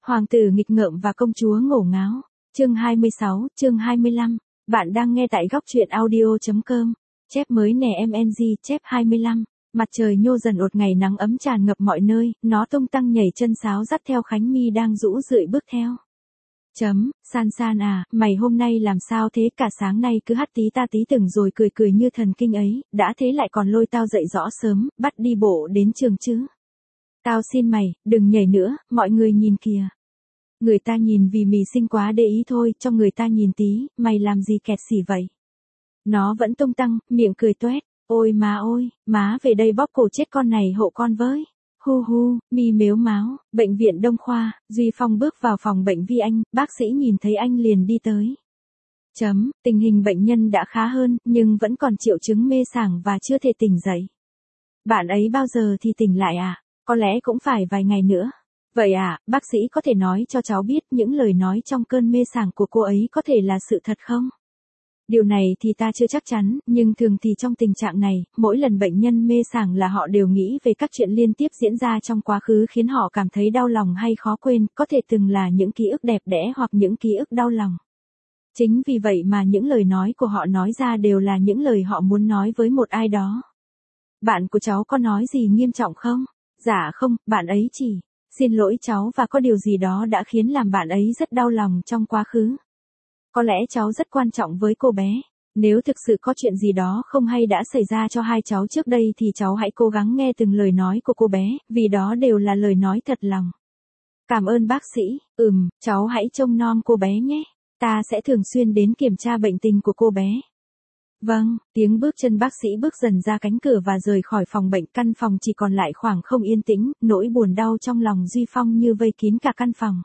Hoàng tử nghịch ngợm và công chúa ngổ ngáo. Chương 26, chương 25. Bạn đang nghe tại góc truyện audio.com. Chép mới nè MNG, chép 25. Mặt trời nhô dần ột, ngày nắng ấm tràn ngập mọi nơi, nó tung tăng nhảy chân sáo dắt theo Khánh My đang rũ rượi bước theo. San San à, mày hôm nay làm sao thế, cả sáng nay cứ hắt tí ta tí từng rồi cười cười như thần kinh ấy, đã thế lại còn lôi tao dậy rõ sớm, bắt đi bộ đến trường chứ. Tao xin mày, đừng nhảy nữa, mọi người nhìn kìa. Người ta nhìn vì mì xinh quá để ý thôi, cho người ta nhìn tí, mày làm gì kẹt xỉ vậy. Nó vẫn tung tăng, miệng cười toét, ôi, má về đây bóp cổ chết con này hộ con với. Hu hu, mi mếu máo. Bệnh viện Đông Khoa, Duy Phong bước vào phòng bệnh Vi Anh, bác sĩ nhìn thấy anh liền đi tới. Tình hình bệnh nhân đã khá hơn, nhưng vẫn còn triệu chứng mê sảng và chưa thể tỉnh dậy. Bạn ấy bao giờ thì tỉnh lại à? Có lẽ cũng phải vài ngày nữa. Vậy à, bác sĩ có thể nói cho cháu biết những lời nói trong cơn mê sảng của cô ấy có thể là sự thật không? Điều này thì ta chưa chắc chắn, nhưng thường thì trong tình trạng này, mỗi lần bệnh nhân mê sảng là họ đều nghĩ về các chuyện liên tiếp diễn ra trong quá khứ khiến họ cảm thấy đau lòng hay khó quên, có thể từng là những ký ức đẹp đẽ hoặc những ký ức đau lòng. Chính vì vậy mà những lời nói của họ nói ra đều là những lời họ muốn nói với một ai đó. Bạn của cháu có nói gì nghiêm trọng không? Dạ không, bạn ấy chỉ xin lỗi cháu và có điều gì đó đã khiến làm bạn ấy rất đau lòng trong quá khứ. Có lẽ cháu rất quan trọng với cô bé. Nếu thực sự có chuyện gì đó không hay đã xảy ra cho hai cháu trước đây thì cháu hãy cố gắng nghe từng lời nói của cô bé, vì đó đều là lời nói thật lòng. Cảm ơn bác sĩ, cháu hãy trông nom cô bé nhé. Ta sẽ thường xuyên đến kiểm tra bệnh tình của cô bé. Vâng, tiếng bước chân bác sĩ bước dần ra cánh cửa và rời khỏi phòng bệnh, căn phòng chỉ còn lại khoảng không yên tĩnh, nỗi buồn đau trong lòng Duy Phong như vây kín cả căn phòng.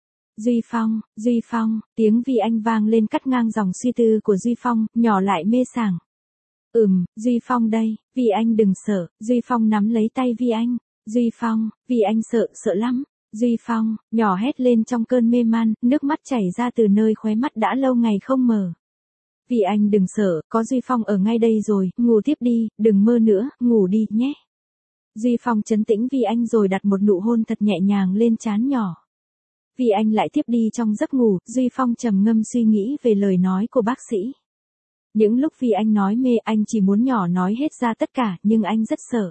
Duy Phong, tiếng Vi Anh vang lên cắt ngang dòng suy tư của Duy Phong, nhỏ lại mê sảng. Duy Phong đây, Vi Anh đừng sợ, Duy Phong nắm lấy tay Vi Anh. Duy Phong, Vi Anh sợ lắm. Duy Phong, nhỏ hét lên trong cơn mê man, nước mắt chảy ra từ nơi khóe mắt đã lâu ngày không mở. Vi Anh đừng sợ, có Duy Phong ở ngay đây rồi, ngủ tiếp đi, đừng mơ nữa, ngủ đi nhé. Duy Phong trấn tĩnh Vi Anh rồi đặt một nụ hôn thật nhẹ nhàng lên trán nhỏ. Vi Anh lại tiếp đi trong giấc ngủ, Duy Phong trầm ngâm suy nghĩ về lời nói của bác sĩ. Những lúc Vi Anh nói mê, anh chỉ muốn nhỏ nói hết ra tất cả, nhưng anh rất sợ.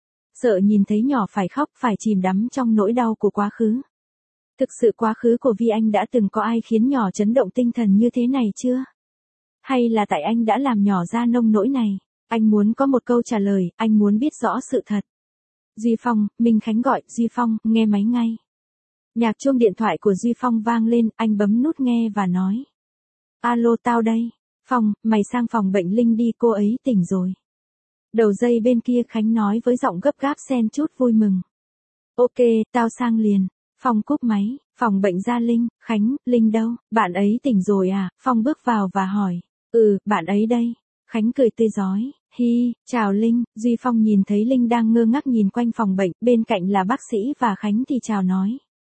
Sợ nhìn thấy nhỏ phải khóc, phải chìm đắm trong nỗi đau của quá khứ. Thực sự quá khứ của Vi Anh đã từng có ai khiến nhỏ chấn động tinh thần như thế này chưa? Hay là tại anh đã làm nhỏ ra nông nỗi này? Anh muốn có một câu trả lời, anh muốn biết rõ sự thật. Duy Phong, Minh Khánh gọi, Duy Phong, nghe máy ngay. Nhạc chuông điện thoại của Duy Phong vang lên, anh bấm nút nghe và nói. Alo, tao đây. Phong, mày sang phòng bệnh Linh đi, cô ấy tỉnh rồi. Đầu dây bên kia Khánh nói với giọng gấp gáp xen chút vui mừng. Ok, tao sang liền. Phong cúp máy, phòng bệnh Gia Linh, Khánh, Linh đâu, bạn ấy tỉnh rồi à? Phong bước vào và hỏi. Bạn ấy đây. Khánh cười tươi rói. Hi, chào Linh. Duy Phong nhìn thấy Linh đang ngơ ngác nhìn quanh phòng bệnh, bên cạnh là bác sĩ và Khánh thì chào nói.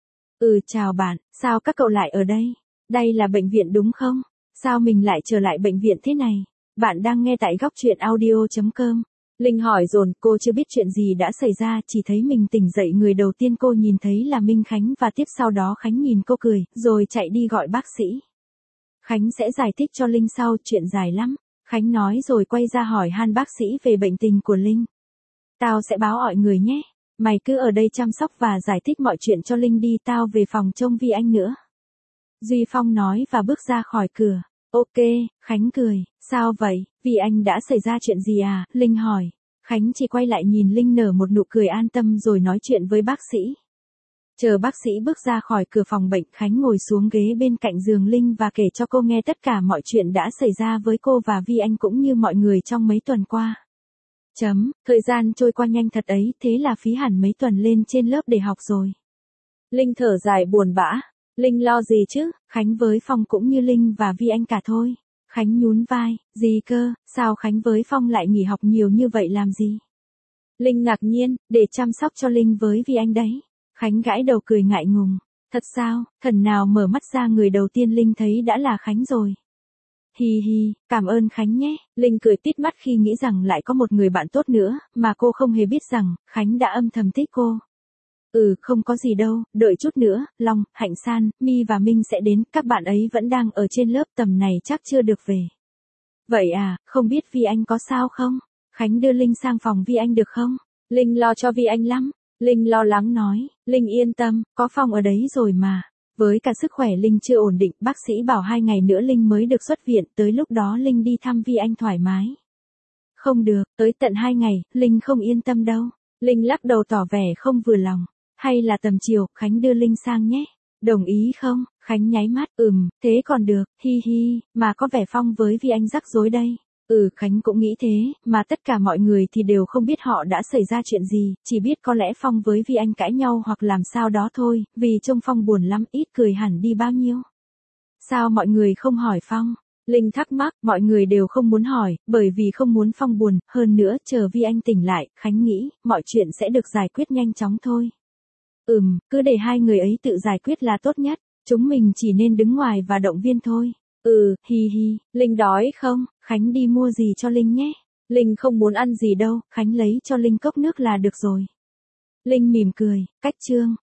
Chào bạn, sao các cậu lại ở đây? Đây là bệnh viện đúng không? Sao mình lại trở lại bệnh viện thế này? Bạn đang nghe tại góc truyện audio.com. Linh hỏi dồn, cô chưa biết chuyện gì đã xảy ra, chỉ thấy mình tỉnh dậy, người đầu tiên cô nhìn thấy là Minh Khánh và tiếp sau đó Khánh nhìn cô cười, rồi chạy đi gọi bác sĩ. Khánh sẽ giải thích cho Linh sau, chuyện dài lắm. Khánh nói rồi quay ra hỏi han bác sĩ về bệnh tình của Linh. Tao sẽ báo mọi người nhé. Mày cứ ở đây chăm sóc và giải thích mọi chuyện cho Linh đi, tao về phòng trông Vi Anh nữa. Duy Phong nói và bước ra khỏi cửa. Ok, Khánh cười, sao vậy, Vi Anh đã xảy ra chuyện gì à? Linh hỏi. Khánh chỉ quay lại nhìn Linh nở một nụ cười an tâm rồi nói chuyện với bác sĩ. Chờ bác sĩ bước ra khỏi cửa phòng bệnh, Khánh ngồi xuống ghế bên cạnh giường Linh và kể cho cô nghe tất cả mọi chuyện đã xảy ra với cô và Vi Anh cũng như mọi người trong mấy tuần qua. Thời gian trôi qua nhanh thật ấy, thế là phí hẳn mấy tuần lên trên lớp để học rồi. Linh thở dài buồn bã. Linh lo gì chứ, Khánh với Phong cũng như Linh và Vi Anh cả thôi. Khánh nhún vai, gì cơ, sao Khánh với Phong lại nghỉ học nhiều như vậy làm gì? Linh ngạc nhiên, để chăm sóc cho Linh với Vi Anh đấy. Khánh gãi đầu cười ngại ngùng. Thật sao, thần nào mở mắt ra người đầu tiên Linh thấy đã là Khánh rồi. Hi hi, cảm ơn Khánh nhé. Linh cười tít mắt khi nghĩ rằng lại có một người bạn tốt nữa, mà cô không hề biết rằng, Khánh đã âm thầm thích cô. Không có gì đâu, đợi chút nữa, Long, Hạnh San, My và Minh sẽ đến, các bạn ấy vẫn đang ở trên lớp, tầm này chắc chưa được về. Vậy à, không biết Vi Anh có sao không? Khánh đưa Linh sang phòng Vi Anh được không? Linh lo cho Vi Anh lắm. Linh lo lắng nói, Linh yên tâm, có Phong ở đấy rồi mà. Với cả sức khỏe Linh chưa ổn định, bác sĩ bảo 2 ngày nữa Linh mới được xuất viện, tới lúc đó Linh đi thăm Vi Anh thoải mái. Không được, tới tận 2 ngày, Linh không yên tâm đâu. Linh lắc đầu tỏ vẻ không vừa lòng. Hay là tầm chiều, Khánh đưa Linh sang nhé. Đồng ý không? Khánh nháy mắt, thế còn được, hi hi, mà có vẻ Phong với Vi Anh rắc rối đây. Khánh cũng nghĩ thế, mà tất cả mọi người thì đều không biết họ đã xảy ra chuyện gì, chỉ biết có lẽ Phong với Vi Anh cãi nhau hoặc làm sao đó thôi, vì trông Phong buồn lắm, ít cười hẳn đi bao nhiêu. Sao mọi người không hỏi Phong? Linh thắc mắc, mọi người đều không muốn hỏi, bởi vì không muốn Phong buồn, hơn nữa, chờ Vi Anh tỉnh lại, Khánh nghĩ, mọi chuyện sẽ được giải quyết nhanh chóng thôi. Cứ để hai người ấy tự giải quyết là tốt nhất, chúng mình chỉ nên đứng ngoài và động viên thôi. Hi hi, Linh đói không? Khánh đi mua gì cho Linh nhé. Linh không muốn ăn gì đâu, Khánh lấy cho Linh cốc nước là được rồi. Linh mỉm cười, cách chương.